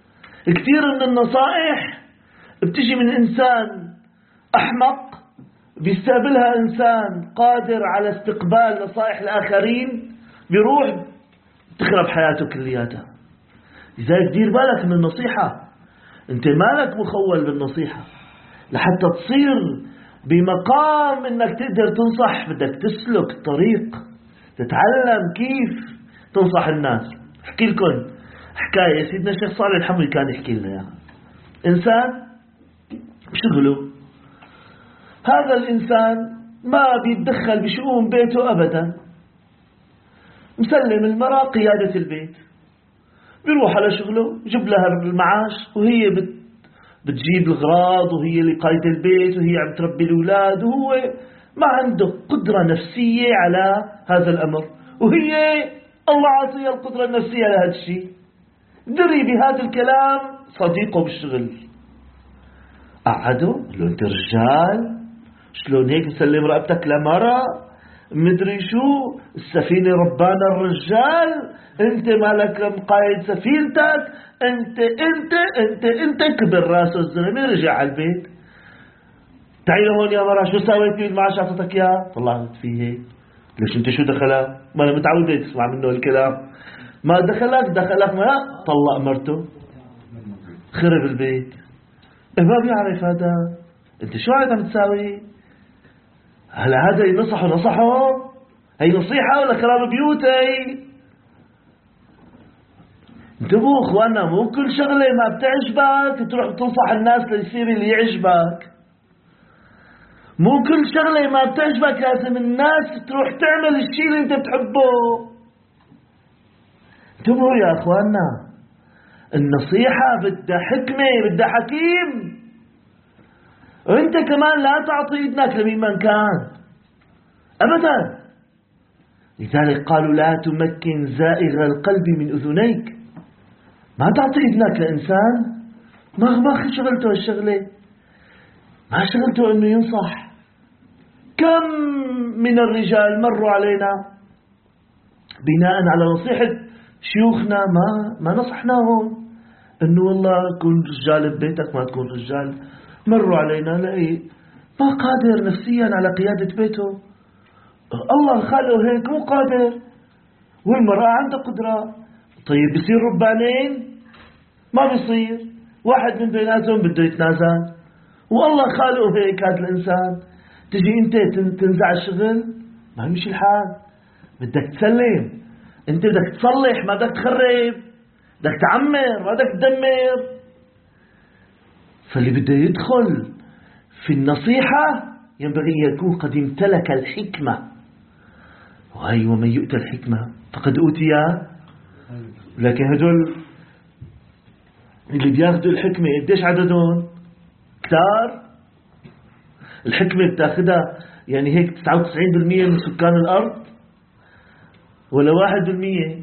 كثير من النصائح بتجي من إنسان أحمق بيستقبلها إنسان قادر على استقبال نصائح الآخرين، بيروح تخرب حياته كلياتها. لذلك دير بالك من النصيحة، أنت مالك مخول بالنصيحة. لحتى تصير بمقام أنك تقدر تنصح بدك تسلك طريق، تتعلم كيف تنصح الناس. احكي لكم حكاية سيدنا الشيخ صالح الحموي كان يحكي لنا يعني. إنسان بشغله، هذا الإنسان ما بيتدخل بشؤون بيته أبدا، مسلم المرأة قيادة البيت، بيروح على شغله يجيب لها المعاش، وهي بت بتجيب الغراض، وهي اللي قايدة البيت، وهي عم تربي الأولاد، وهو ما عنده قدرة نفسية على هذا الأمر، وهي الله عطيها القدرة النفسية على هذا الشيء. دري بهذا الكلام صديقه بالشغل، قعدوا قال له أنت رجال، شلون هيك مسلم رقبتك لمرأة مدري شو، السفينة ربانا الرجال، انت مالك مقايد سفينتك، انت انت انت انت كبر راسه الزلمه. رجع على البيت، تعي هون يا مرة، شو سويت بي المعاش اعطتك اياه؟ طلعت فيه هيك، ليش انت شو دخلك؟ ما انا متعود تسمع منه الكلام. ما دخلك دخلك ما طلق مرته، خرب البيت. ما بيعرف هذا، انت شو عم تساوي؟ هلا هذا ينصحه نصحه؟ هي نصيحة ولا خراب بيوت؟ هي انتبهوا اخوانا، مو كل شغلة ما بتعجبك تروح تنصح الناس ليصير اللي يعجبك. مو كل شغلة ما بتعجبك لازم الناس تروح تعمل الشيء اللي انت بتحبه. انتبهوا يا اخوانا، النصيحة بدها حكمة، بدها حكيم، وانت كمان لا تعطي اذنك لمن من كان ابدا. لذلك قالوا لا تمكن زائغ القلب من اذنيك، ما تعطي اذنك لانسان ما ما شغلته الشغله، ما شغلته انه ينصح. كم من الرجال مروا علينا بناء على نصيحة شيوخنا ما ما نصحناهم انه والله كن رجال ببيتك، ما تكون رجال. مروا علينا لقي ما قادر نفسيا على قيادة بيته، الله خلقه هيك مو قادر، والمرأة عندها قدرة. طيب بصير ربانين؟ ما بيصير، واحد من بيناتهم بده يتنازل، والله خالقه هيك هذا الإنسان. تجي أنت تنزع الشغل، ما يمشي الحال. بدك تسلم، أنت بدك تصلح ما بدك تخرب، بدك تعمر ما بدك تدمر. فاللي بده يدخل في النصيحة ينبغي يكون قد امتلك الحكمة، وهي ومن يؤتى الحكمة فقد أوتي. لكن هدول اللي بياخذوا الحكمة قديش عددهم؟ كتار. الحكمة بتاخدها يعني هيك تسعة وتسعين بالمئة من سكان الأرض ولا واحد بالمئة؟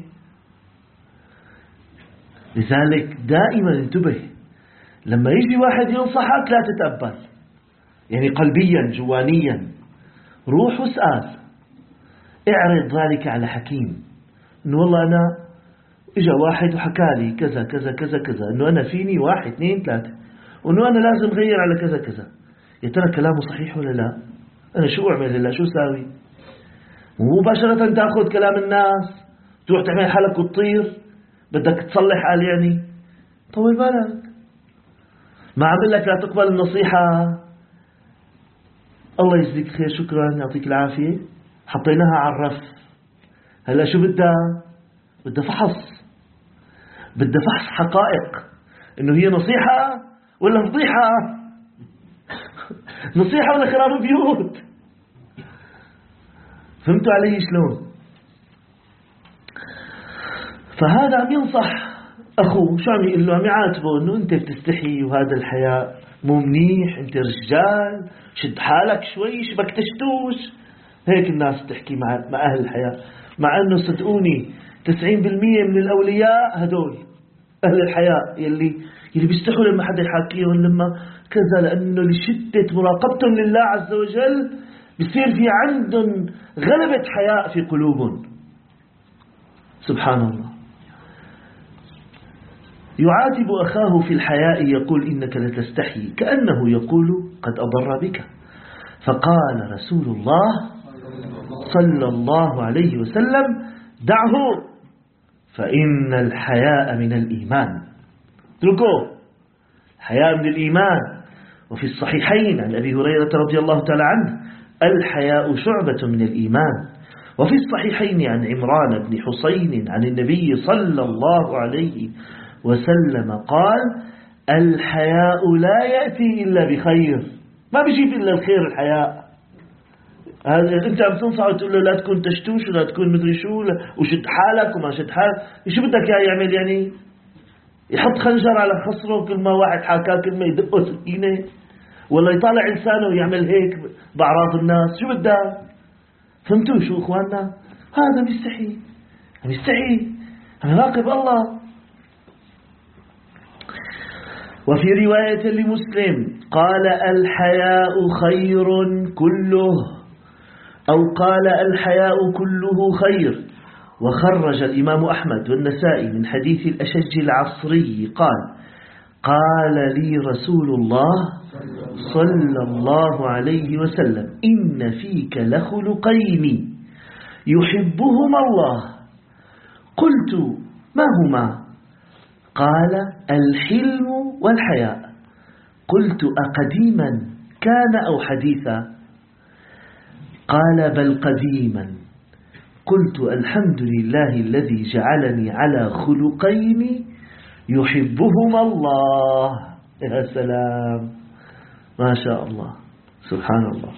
لذلك دائما انتبه، لما يجي واحد ينصحك لا تتقبل، يعني قلبيا جوانيا، روح واسأل، اعرض ذلك على حكيم، انه والله انا اجا واحد وحكى لي كذا كذا كذا كذا، انه انا فيني واحد اثنين ثلاثة، وانه انا لازم غير على كذا كذا. يا ترى كلامه صحيح ولا لا؟ انا شو اعمل هلا؟ شو ساوي؟ ومباشرة تاخذ كلام الناس تروح تعمل حالك وتطير، بدك تصلح قال يعني طول بالك. ما عم لك لا تقبل النصيحة، الله يجزيك خير شكرا يعطيك العافية، حطيناها على الرف. هلا شو بدها؟ بدها فحص، بدها فحص حقائق، انه هي نصيحة ولا فضيحة، نصيحة ولا خراب بيوت. فهمتوا علي شلون؟ فهذا عم ينصح أخوه، شو عم يقول له؟ عم يعاتبه إنه أنت بتستحي وهذا الحياء مو منيح، أنت رجال شد حالك شوي، شبك تشتوش. هيك الناس تحكي مع مع أهل الحياء، مع أنه صدقوني تسعين بالمئة من الأولياء هدول أهل الحياء يلي يلي بيستحوا لما حدا يحاكيهم لما كذا، لأنه لشدة مراقبتهم لله عز وجل بيصير في عندهم غلبة حياء في قلوبهم. سبحان الله. يعاتب أخاه في الحياء يقول إنك لتستحي، كأنه يقول قد أضر بك، فقال رسول الله صلى الله عليه وسلم: دعه فإن الحياء من الإيمان. اتركوه، الحياء من الإيمان. وفي الصحيحين عن أبي هريرة رضي الله تعالى عنه: الحياء شعبة من الإيمان. وفي الصحيحين عن عمران بن حسين عن النبي صلى الله عليه وسلم قال: الحياء لا يأتي إلا بخير. ما بيجيب إلا الخير الحياء. هذا أنت عم تنصح وتقول له لا تكون تشتوش ولا تكون مدري شو وشد حالك وما شد حالك. شو بدك يا يعمل يعني؟ يحط خنجر على خصره كل ما واحد حاكاه كلمة يدقه سكينة، ولا يطالع لسانه ويعمل هيك بأعراض الناس؟ شو بدك؟ فهمتوا شو إخواننا؟ هذا مستحي مستحي عم يراقب الله. وفي رواية لمسلم قال: الحياء خير كله، أو قال: الحياء كله خير. وخرج الإمام أحمد والنسائي من حديث الأشج العصري قال: قال لي رسول الله صلى الله عليه وسلم: إن فيك لخلقين يحبهما الله. قلت: ما هما؟ قال: الحلم والحياء. قلت: أقديما كان أو حديثا؟ قال: بل قديما. قلت: الحمد لله الذي جعلني على خلقين يحبهما الله. يا سلام، ما شاء الله، سبحان الله.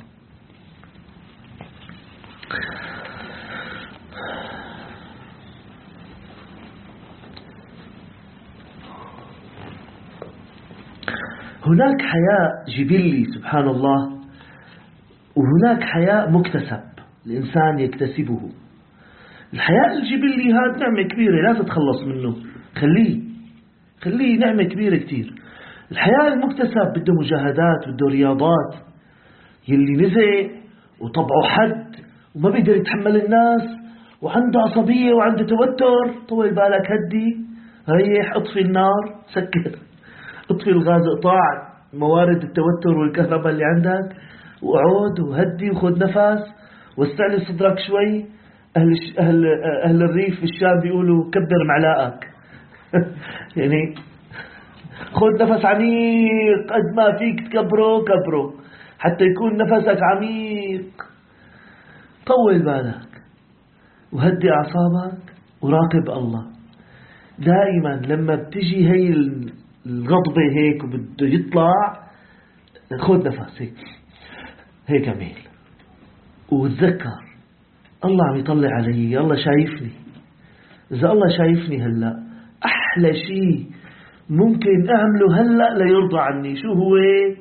هناك حياء جبلي سبحان الله، وهناك حياء مكتسب الإنسان يكتسبه. الحياء الجبلي هذا نعمة كبيرة لا تتخلص منه، خليه خليه نعمة كبيرة كتير. الحياء المكتسب بده مجاهدات، بده رياضات. يلي نزع وطبعه حد وما بيقدر يتحمل الناس وعنده عصبية وعنده توتر، طول بالك، هدي، ريح، اطفي النار، سكر، اطفي الغاز، اقطاع موارد التوتر والكهرباء اللي عندك، وعود وهدي وخذ نفس واستعلي صدرك شوي. أهل, أهل, أهل الريف في الشام بيقولوا كبر معلاقك يعني خذ نفس عميق قد ما فيك تكبره كبره حتى يكون نفسك عميق. طول بالك وهدي أعصابك وراقب الله. دائما لما بتجي هي الغضبة هيك وبده يطلع، خذ نفس هيك هيك عميل، وتذكر الله عم يطلع علي، الله شايفني. إذا الله شايفني هلأ، أحلى شيء ممكن أعمله هلأ ليرضى عني شو هو؟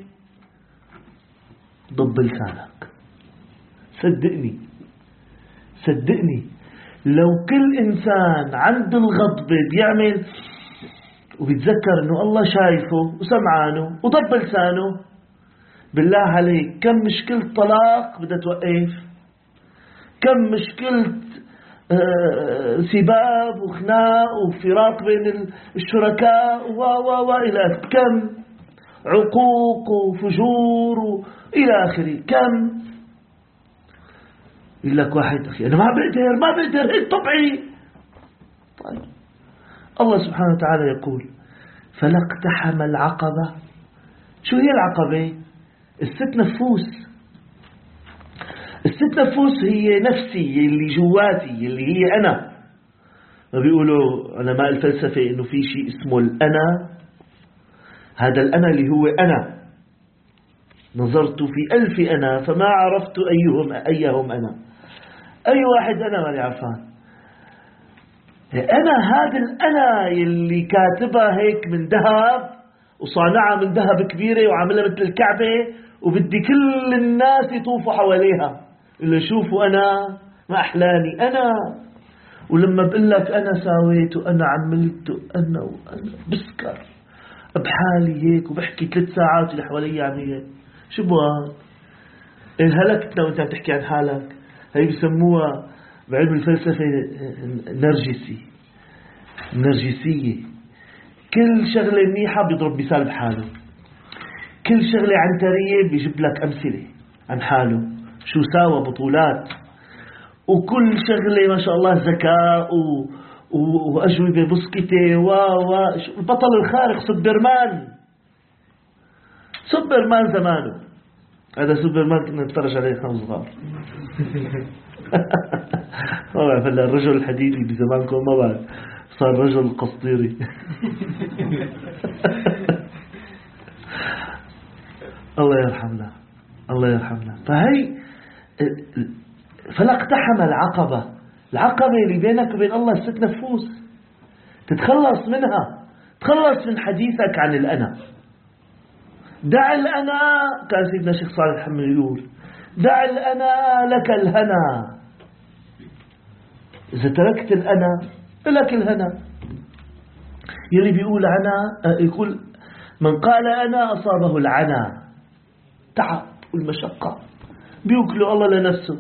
ضب لسانك. صدقني صدقني لو كل إنسان عند الغضبة بيعمل وبيتذكر أنه الله شايفه وسمعانه وضب لسانه، بالله عليك كم مشكلة طلاق بدها توقف، كم مشكلة سباب وخناق وفراق بين الشركاء و و و إلى كم عقوق وفجور إلى آخره. كم يقول لك واحد: أخي أنا ما بقدر ما بقدر هيك طبعي. طيب الله سبحانه وتعالى يقول: فلا اقتحم العقبة. شو هي العقبة؟ الست نفوس. الست نفوس هي نفسي اللي جواتي اللي هي أنا. ما بيقولوا علماء الفلسفة إنه في شيء اسمه الأنا. هذا الأنا اللي هو أنا. نظرت في ألف أنا فما عرفت أيهم أيهم أنا. أي واحد أنا ماني عرفان. أنا هذا الأنا اللي كاتبها هيك من ذهب وصانعها من ذهب كبيرة وعاملها مثل الكعبة، وبدي كل الناس يطوفوا حواليها اللي شوفوا أنا ما أحلاني أنا. ولما بقول لك أنا ساويت وأنا عملت وأنا وأنا بسكر بحالي هيك وبحكي ثلاث ساعات اللي حوالي عمية شو بغى؟ هلكتنا وانت عم تحكي عن حالك. هي بسموها بعلم الفلسفة نرجسي، نرجسية. كل شغلة منيحة بيضرب مثال بحاله، كل شغلة عنترية بيجيب لك أمثلة. عن حاله، شو ساوى بطولات وكل شغلة ما شاء الله، ذكاء وأجوبة مسكتة و و البطل الخارق سوبرمان. سوبرمان زمانه هذا سوبرمان كنا نتفرج عليه احنا صغار. ما بعرف هلا الرجل الحديدي بزمانكم ما بعرف، صار رجل قصديري. الله يرحمنا الله يرحمنا. فهي فلا اقتحم العقبة، العقبة اللي بينك وبين الله ست نفوس، تتخلص منها، تخلص من حديثك عن الأنا. دع الأنا، كان سيدنا الشيخ صالح الحمد يقول دع الأنا لك الهنا. إذا تركت الأنا لك الهنا. يلي بيقول عنا، يقول من قال أنا أصابه العنا، تعب والمشقة، بيوكلوا الله لنفسه.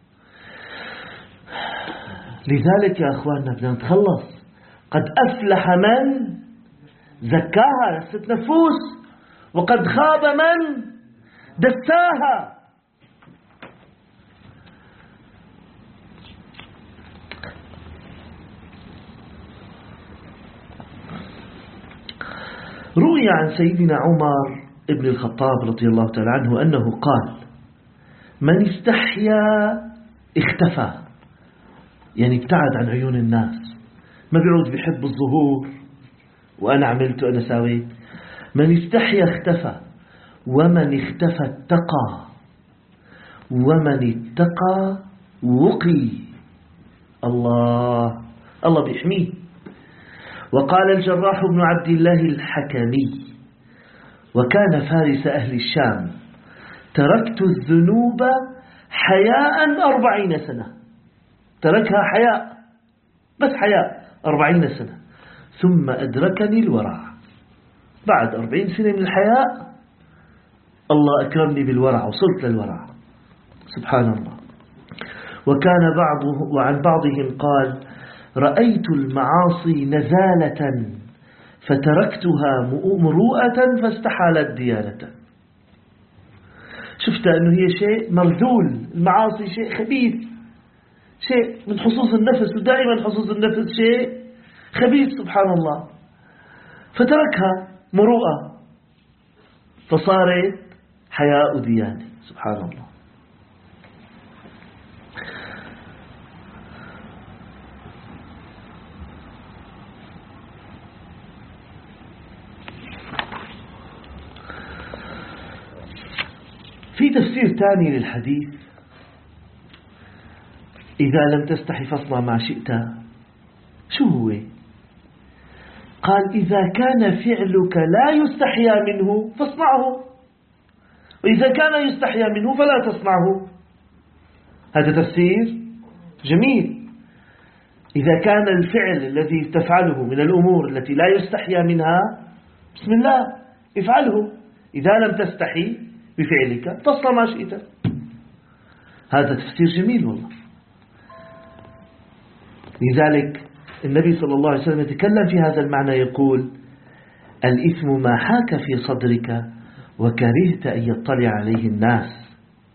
لذلك يا أخواننا بدنا نتخلص. قد أفلح من زكاها، ست نفوس، وقد خاب من دساها. روي عن سيدنا عمر ابن الخطاب رضي الله تعالى عنه أنه قال من استحيا اختفى، يعني ابتعد عن عيون الناس، ما بيعود بيحب الظهور وأنا عملت وأنا ساويت. من استحيا اختفى، ومن اختفى اتقى، ومن اتقى وقي. الله الله بيحميه. وقال الجراح بن عبد الله الحكمي وكان فارس أهل الشام تركت الذنوب حياء أربعين سنة، تركها حياء، بس حياء أربعين سنة، ثم أدركني الورع. بعد أربعين سنة من الحياء الله أكرمني بالورع، وصلت للورع، سبحان الله. وكان بعضه وعن بعضهم قال رأيت المعاصي نزالة فتركتها مروءة فاستحالت ديانة. شفت أنه هي شيء مرذول، المعاصي شيء خبيث، شيء من حصوص النفس، ودائما حصوص النفس شيء خبيث سبحان الله، فتركها مروءة فصارت حياء ديانة، سبحان الله. في تفسير ثاني للحديث إذا لم تستحي فاصنع ما شئت. شو هو؟ قال إذا كان فعلك لا يستحيا منه فاصنعه، وإذا كان يستحيا منه فلا تصنعه. هذا تفسير جميل. إذا كان الفعل الذي تفعله من الأمور التي لا يستحيا منها، بسم الله افعله. إذا لم تستحي بفعلك فاصنع ما شئت. هذا تفسير جميل والله. لذلك النبي صلى الله عليه وسلم يتكلم في هذا المعنى، يقول الإثم ما حاك في صدرك وكرهت أن يطلع عليه الناس.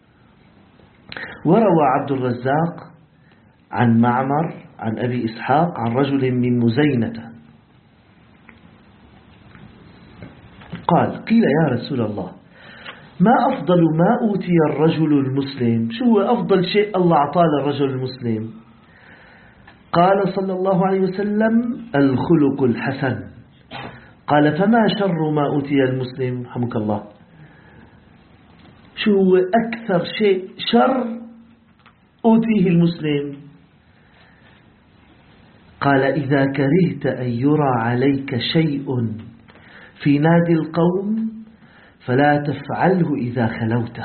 وروى عبد الرزاق عن معمر عن أبي إسحاق عن رجل من مزينة قال قيل يا رسول الله ما أفضل ما أوتي الرجل المسلم؟ شو هو أفضل شيء الله أعطاه للرجل المسلم؟ قال صلى الله عليه وسلم الخلق الحسن. قال فما شر ما أوتي المسلم؟ رحمك الله، شو هو أكثر شيء شر أوتيه المسلم؟ قال إذا كرهت أن يرى عليك شيء في نادي القوم فلا تفعله إذا خلوت.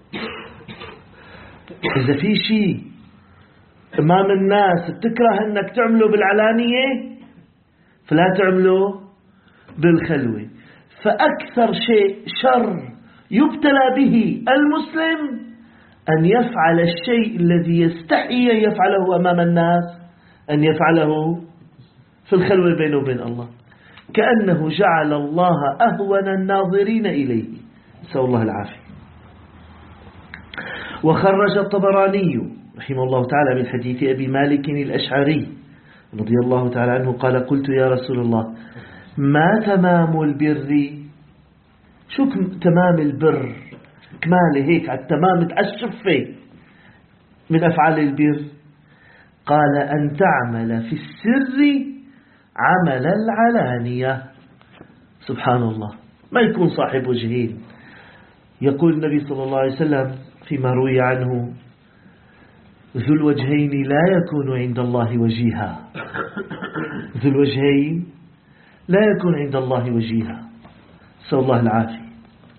إذا في شيء أمام الناس بتكره أنك تعمله بالعلانية فلا تعمله بالخلوة. فأكثر شيء شر يبتلى به المسلم أن يفعل الشيء الذي يستحي أن يفعله أمام الناس، أن يفعله في الخلوة بينه وبين الله، كأنه جعل الله أهون الناظرين إليه، نسأل الله العافية. وخرج الطبراني رحمه الله تعالى من حديث أبي مالك الأشعري رضي الله تعالى عنه قال قلت يا رسول الله ما تمام البر؟ شو تمام البر؟ كماله هيك على التمام تعشفه من أفعال البر. قال أن تعمل في السر عمل العلانية. سبحان الله، ما يكون صاحب وجهين. يقول النبي صلى الله عليه وسلم فيما روي عنه ذو الوجهين لا يكون عند الله وجيها. ذو الوجهين لا يكون عند الله وجيها، نسأل الله العافية.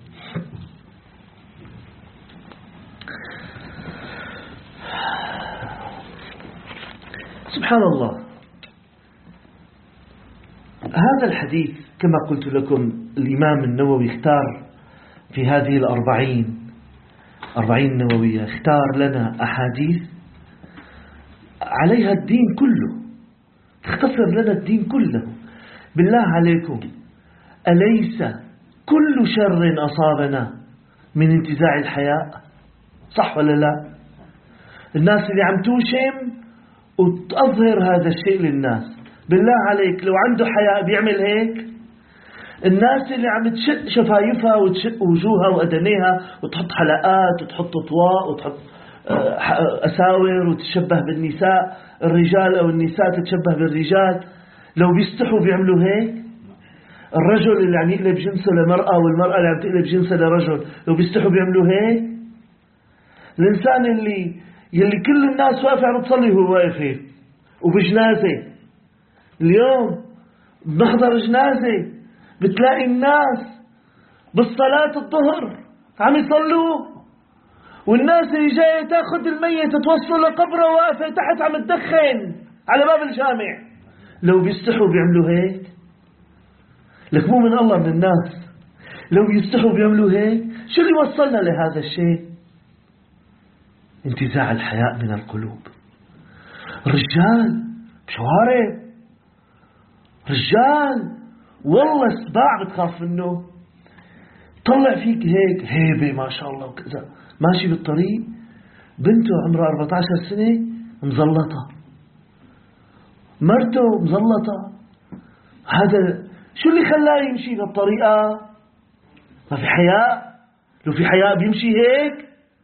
سبحان الله، هذا الحديث كما قلت لكم الإمام النووي اختار في هذه الأربعين أربعين نووية، اختار لنا أحاديث عليها الدين كله، تختصر لنا الدين كله. بالله عليكم، أليس كل شر أصابنا من انتزاع الحياء؟ صح ولا لا؟ الناس اللي عم توشم وتظهر هذا الشيء للناس، بالله عليك لو عنده حياء بيعمل هيك؟ الناس اللي عم تشق شفايفها وتشق وجوهها وأدنيها وتحط حلقات وتحط طواء وتحط أساور وتتشبه بالنساء، الرجال أو النساء تتشبه بالرجال، لو بيستحوا بيعملوا هيك؟ الرجل اللي عم يقلب جنسه لمرأة والمرأة اللي عم تقلب جنسه لرجل لو بيستحوا بيعملوا هيك؟ الإنسان اللي يلي كل الناس واقفة عم تصلي هو واقف هيك وبجنازة. اليوم بنحضر جنازة بتلاقي الناس بالصلاة الظهر عم يصلوا، والناس اللي جاية تاخذ الميت توصل لقبره واقفة تحت عم تدخن على باب الجامع. لو بيستحوا بيعملوا هيك؟ لك مو من الله من الناس. لو بيستحوا بيعملوا هيك؟ شو اللي وصلنا لهذا الشيء؟ انتزاع الحياء من القلوب. رجال بشوارع، رجال والله سباع بتخاف منه، طلع فيك هيك هيبة ما شاء الله وكذا، ماشي بالطريق بنته عمرها أربعة عشر سنة مزلطة، مرته مزلطة. هذا شو اللي خلاه يمشي بالطريقة؟ ما في حياء؟ لو في حياء بيمشي هيك؟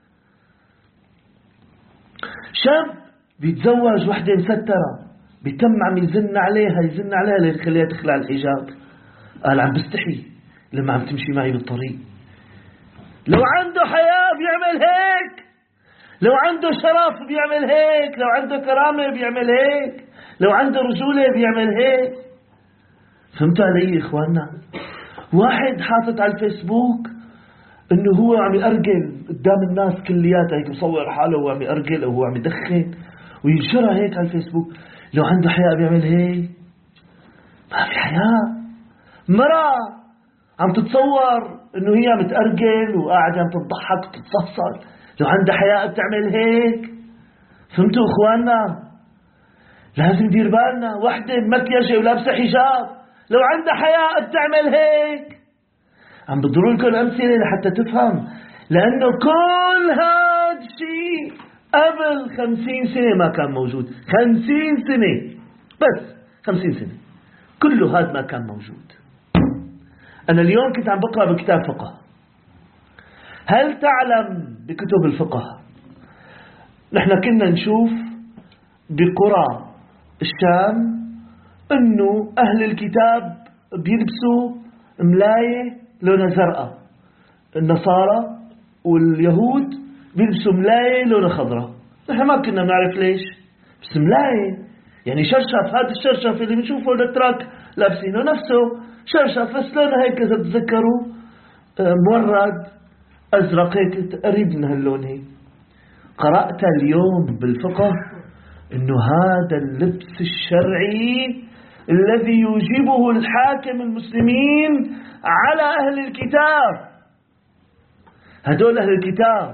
شاب بيتزوج وحدة مسترة بيتم عم يزن عليها يزن عليها ليخليها تخلع الحجاب، قال عم بستحي لما عم تمشي معي بالطريق. لو عنده حياء بيعمل هيك، لو عنده شرف بيعمل هيك، لو عنده كرامة بيعمل هيك، لو عنده رجولة بيعمل هيك. فهمتوا علي إخواننا؟ واحد حاطط على الفيسبوك انه هو عم يأرجل قدام الناس كلياتها، هيك مصور حاله وهو عم يأرجل او هو عم يدخن وينشرها هيك على الفيسبوك. لو عنده حياء بيعمل هيك؟ ما في حياء. مرة عم تتصور انه هي عم تأرجل وقاعدة عم تضحك وتتصفصل، لو عندها حياء بتعمل هيك؟ فهمتوا اخواننا؟ لازم ندير بالنا. وحدة مكيجة ولابسة حجاب لو عندها حياء بتعمل هيك؟ عم بضروا لكم أمثلة لحتى تفهم، لأنه كل هذا الشيء قبل خمسين سنة ما كان موجود. خمسين سنة بس، خمسين سنة كله هذا ما كان موجود. أنا اليوم كنت عم بقرأ بكتاب فقه. هل تعلم بكتب الفقه نحن كنا نشوف بقرى الشام أنه أهل الكتاب بيلبسوا ملاية لونها زرقاء، النصارى واليهود بيلبسوا ملاية لونها خضراء. نحن ما كنا نعرف ليش، بس ملاية يعني شرشف. هذا الشرشف اللي بنشوفه الاتراك لابسينه نفسه شرشف، بس لونه هيك إذا تذكروا مورد أزرق هيك قريب من هاللون هيك. قرأت اليوم بالفقه إنه هذا اللبس الشرعي الذي يوجبه الحاكم المسلمين على أهل الكتاب. هدول أهل الكتاب،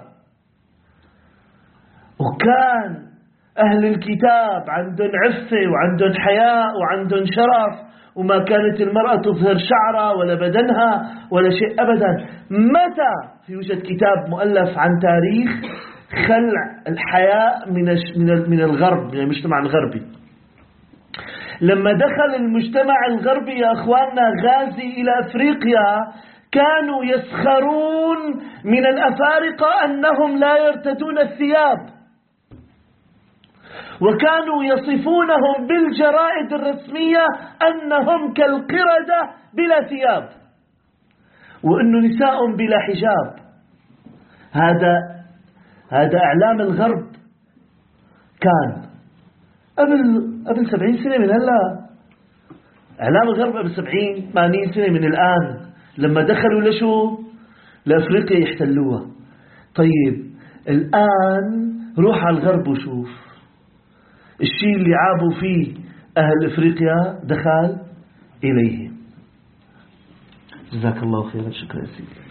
وكان أهل الكتاب عندهم عفة وعندهم حياء وعندهم شرف، وما كانت المرأة تظهر شعرها ولا بدنها ولا شيء أبدا. متى يوجد كتاب مؤلف عن تاريخ خلع الحياء من من الغرب، من المجتمع الغربي. لما دخل المجتمع الغربي يا أخواننا غازي إلى أفريقيا كانوا يسخرون من الأفارقة أنهم لا يرتدون الثياب، وكانوا يصفونهم بالجرائد الرسمية أنهم كالقردة بلا ثياب، وأنه نساء بلا حجاب. هذا هذا إعلام الغرب كان قبل قبل سبعين سنة من هلا. إعلام الغرب قبل سبعين ثمانين سنة من الآن، لما دخلوا لشو لأفريقيا يحتلوها. طيب الآن روح على الغرب وشوف الشيء اللي عابوا فيه أهل أفريقيا دخل إليهم. جزاك الله خيرا. شكرا يا سيدي.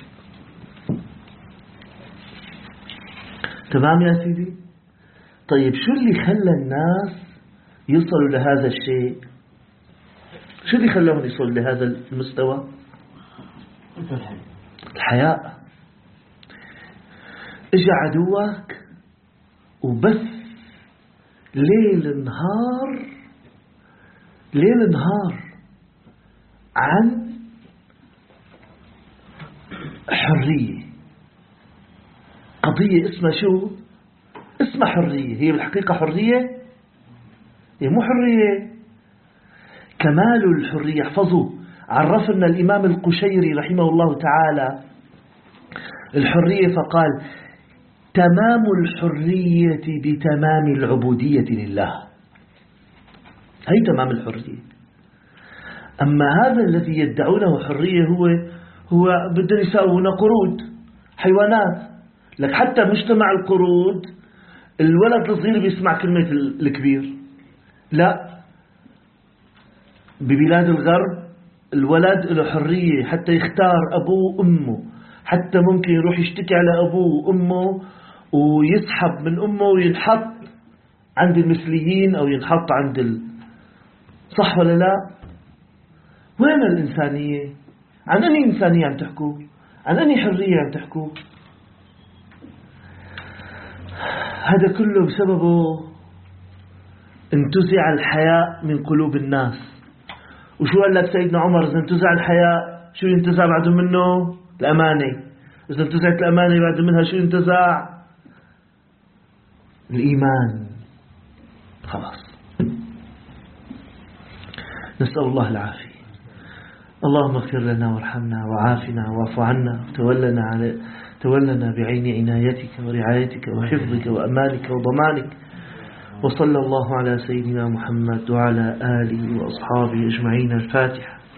تمام يا سيدي. طيب شو اللي خلى الناس يصلوا لهذا الشيء؟ شو اللي خلاهم يصلوا لهذا المستوى؟ الحياء. اجى عدوك وبث ليل نهار ليل نهار عن حرية، قضية اسمها شو؟ اسمها حرية. هي بالحقيقة حرية؟ هي مو حرية. كمال الحرية. احفظوا، عرفنا الإمام القشيري رحمه الله تعالى الحرية فقال: تمام الحرية بتمام العبودية لله. هي تمام الحرية. أما هذا الذي يدعونه حرية هو هو بدهم يساوونا قرود، حيوانات. لك حتى مجتمع القرود الولد الصغير بيسمع كلمة الكبير. لا، ببلاد الغرب الولد له حرية حتى يختار أبوه وأمه، حتى ممكن يروح يشتكي على أبوه وأمه ويسحب من أمه وينحط عند المثليين أو ينحط عند ال... صح ولا لا؟ وين الإنسانية؟ عن أي إنسانية عم تحكوا؟ عن أي حرية عم تحكوا؟ هذا كله بسببه انتزع الحياء من قلوب الناس. وشو قال لك سيدنا عمر؟ إذا انتزع الحياء شو ينتزع بعد منه؟ الأمانة. إذا انتزعت الأمانة بعد منها شو ينتزع؟ الإيمان. خلاص. نسأل الله العافية. اللهم اغفر لنا وارحمنا وعافنا واعف عنا وتولنا على تولنا بعين عنايتك ورعايتك وحفظك وأمانك وضمانك. وصلى الله على سيدنا محمد وعلى آله وأصحابه أجمعين. الفاتحة.